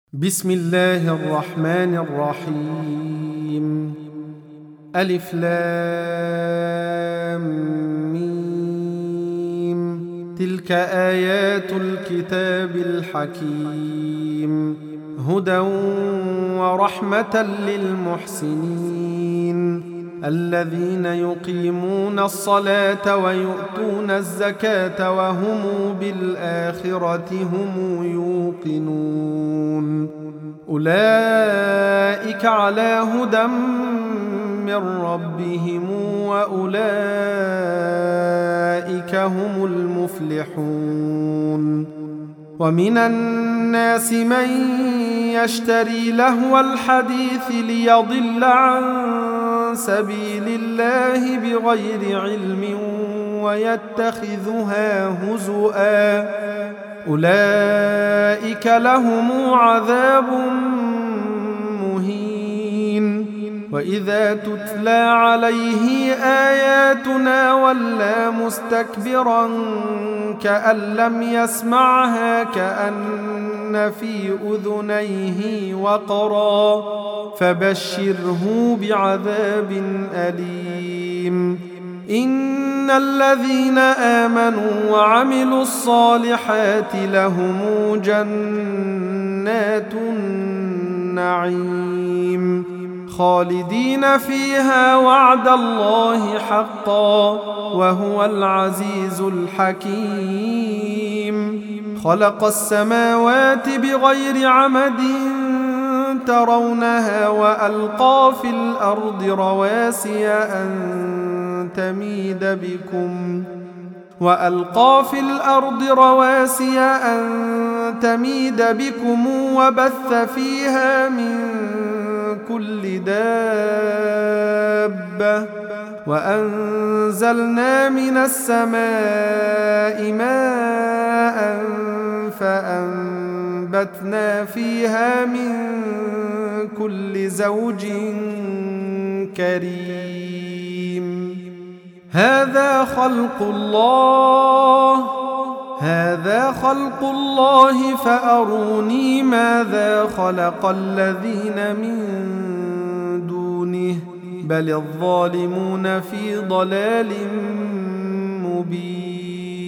بسم الله الرحمن الرحيم. ألف لام ميم. تلك آيات الكتاب الحكيم، هدى ورحمة للمحسنين الذين يقيمون الصلاة ويؤتون الزكاة وهم بالآخرة هم يوقنون. أولئك على هدى من ربهم وأولئك هم المفلحون. ومن الناس من يشتري لهو الحديث ليضل عن سبيل الله بغير علم ويتخذها هزؤا، أولئك لهم عذاب مهين. وإذا تتلى عليه آياتنا ولى مستكبرا كأن لم يسمعها كأن في أذنيه وقرا، فبشره بعذاب أليم. إن الذين آمنوا وعملوا الصالحات لهم جنات النعيم خالدين فيها وعد الله حقا وهو العزيز الحكيم. خلق السماوات بغير عمد ترونها وألقى في الأرض رواسي أن تميد بكم وبث فيها من كل دابة، وأنزلنا من السماء ماء فأنبتنا فيها من كل زوج كريم. هذا خلق الله فأروني ماذا خلق الذين من دونه بل الظالمون في ضلال مبين.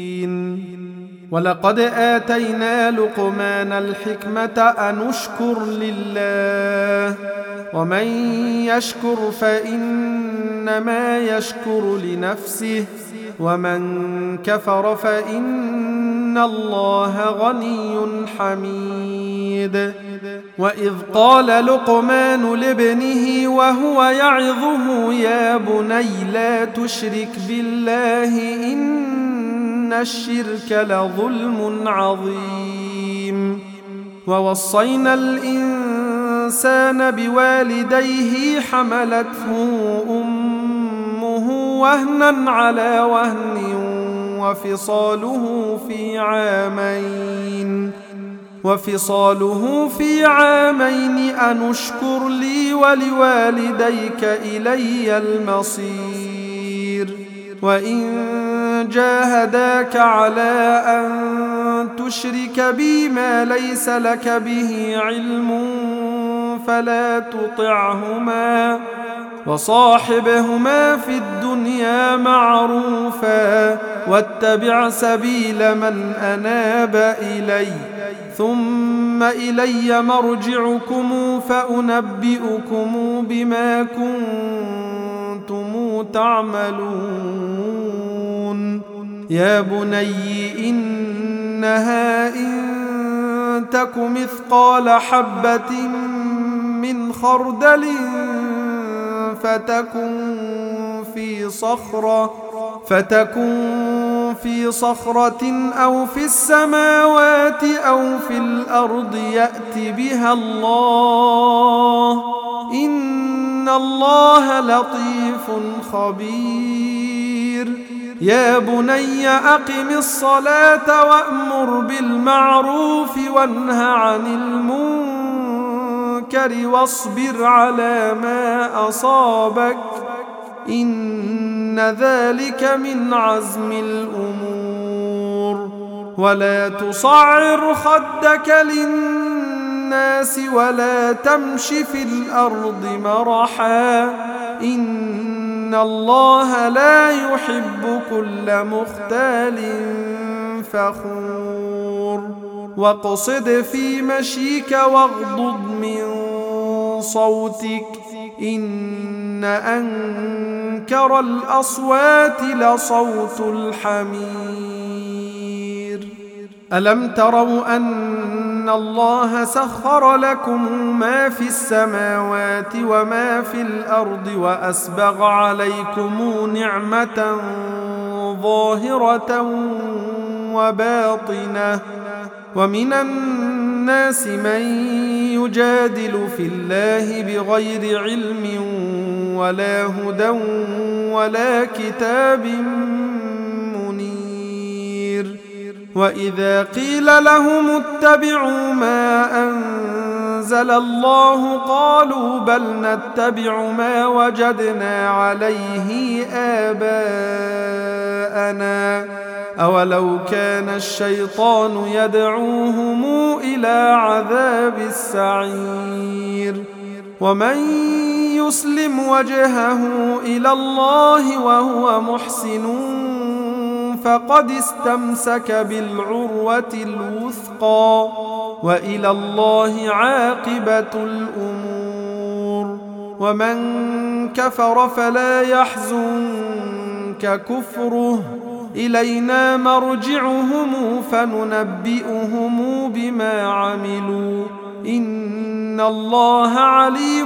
ولقد آتينا لقمان الحكمة أن اشكر لله، ومن يشكر فإنما يشكر لنفسه، ومن كفر فإن الله غني حميد. وإذ قال لقمان لابنه وهو يعظه يا بني لا تشرك بالله إن الشرك لظلم عظيم. ووصينا الإنسان بوالديه حملته أمه وهنا على وهن وفصاله في عامين أن اشكر لي ولوالديك إلي المصير. وإن جاهداك على أن تشرك بي ما ليس لك به علم فلا تطعهما، وصاحبهما في الدنيا معروفا، واتبع سبيل من أناب إلي، ثم إلي مرجعكم فأنبئكم بما كنتم تعملون. يا بني إنها إن تك مثقال حبة من خردل فتكن في صخرة أو في السماوات أو في الأرض يأت بها الله، إن الله لطيف خبير. يا بني أقم الصلاة وأمر بالمعروف وانه عن المنكر واصبر على ما أصابك، إن ذلك من عزم الأمور. ولا تصعر خدك للناس الناس ولا تمش في الأرض مرحا إن الله لا يحب كل مختال فخور واقصد في مشيك واغضض من صوتك إن أنكر الأصوات لصوت الحمير ألم تروا أن الله سخر لكم ما في السماوات وما في الأرض وأسبغ عليكم نعمة ظاهرة وباطنة ومن الناس من يجادل في الله بغير علم ولا هدى ولا كتاب منير وإذا قيل لهم اتبعوا ما أنزل الله قالوا بل نتبع ما وجدنا عليه آباءنا أولو كان الشيطان يدعوهم إلى عذاب السعير ومن يسلم وجهه إلى الله وهو محسن فقد استمسك بالعروة الوثقى وإلى الله عاقبة الأمور ومن كفر فلا يحزنك كفره إلينا مرجعهم فننبئهم بما عملوا إن الله عليم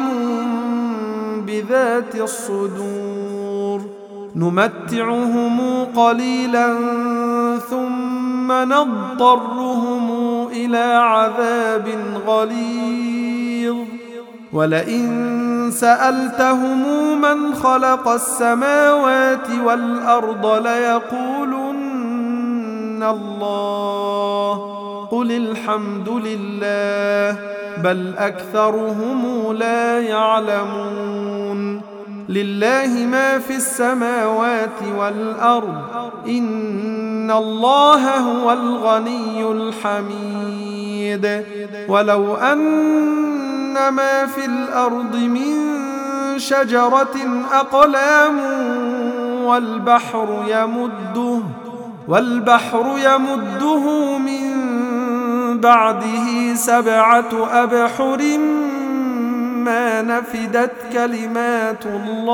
بذات الصدور نمتعهم قليلا ثم نضطرهم إلى عذاب غليظ ولئن سألتهم من خلق السماوات والأرض ليقولن الله قل الحمد لله بل أكثرهم لا يعلمون لله ما في السماوات والأرض إن الله هو الغني الحميد ولو أن ما في الأرض من شجرة أقلام والبحر يمده من بعده 7 أبحر ما نفدت كلمات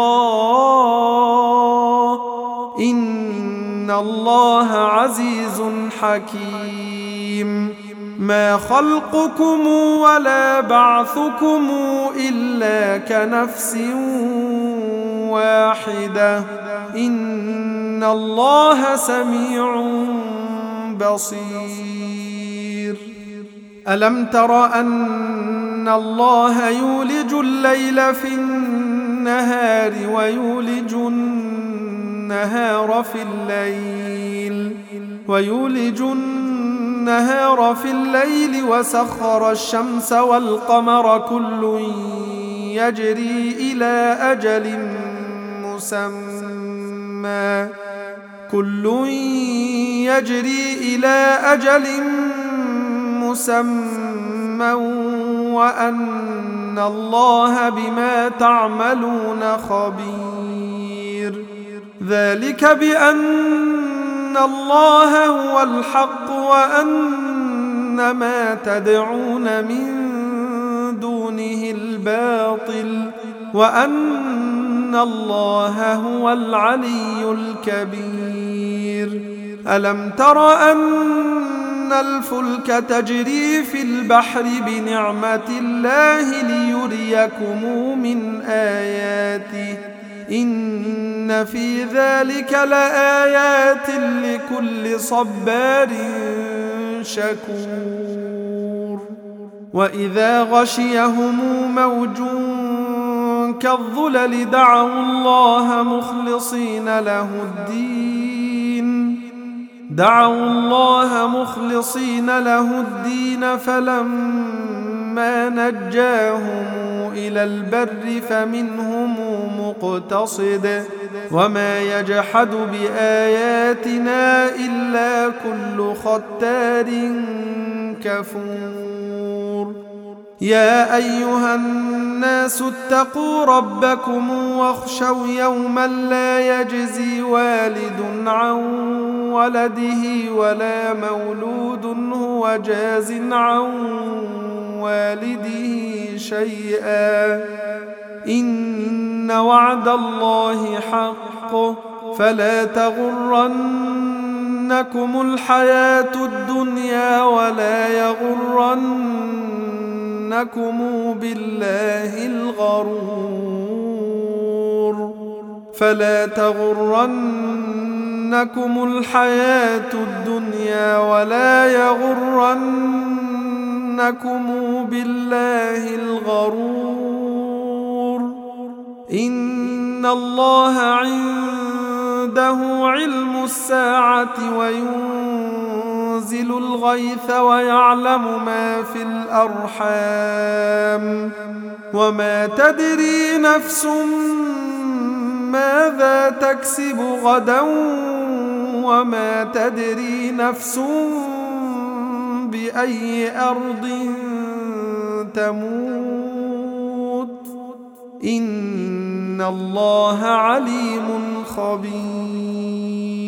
الله إن الله عزيز حكيم ما خلقكم ولا بعثكم إلا كنفس واحدة إن الله سميع بصير ألم تر أن الله يولج الليل في النهار ويولج النهار في الليل وسخر الشمس والقمر كل يجري إلى أجل مسمى وأن الله بما تعملون خبير ذلك بأن الله هو الحق وأن ما تدعون من دونه الباطل وأن الله هو العلي الكبير ألم تر أن الفلك تجري في البحر بنعمة الله ليريكم من آياته إن في ذلك لآيات لكل صبار شكور وإذا غشيهم موج كالظلل دعوا الله مخلصين له الدين فلما نجاهم إلى البر فمنهم مقتصد وما يجحد بآياتنا إلا كل ختار كفور يا أيها الناس اتقوا ربكم واخشوا يوما لا يجزي والد عن ولده ولا مولود هو جاز عن والده شيئا إن وعد الله حق فلا تغرنكم الحياة الدنيا ولا يغرنكم بالله الغرور فلا تغرنكم الحياة الدنيا ولا يغرنكم بالله الغرور إن الله عنده علم الساعة وينزل الغيث ويعلم ما في الأرحام وما تدري نفس ماذا تكسب غدا وما تدري نفس بأي أرض تموت إن الله عليم خبير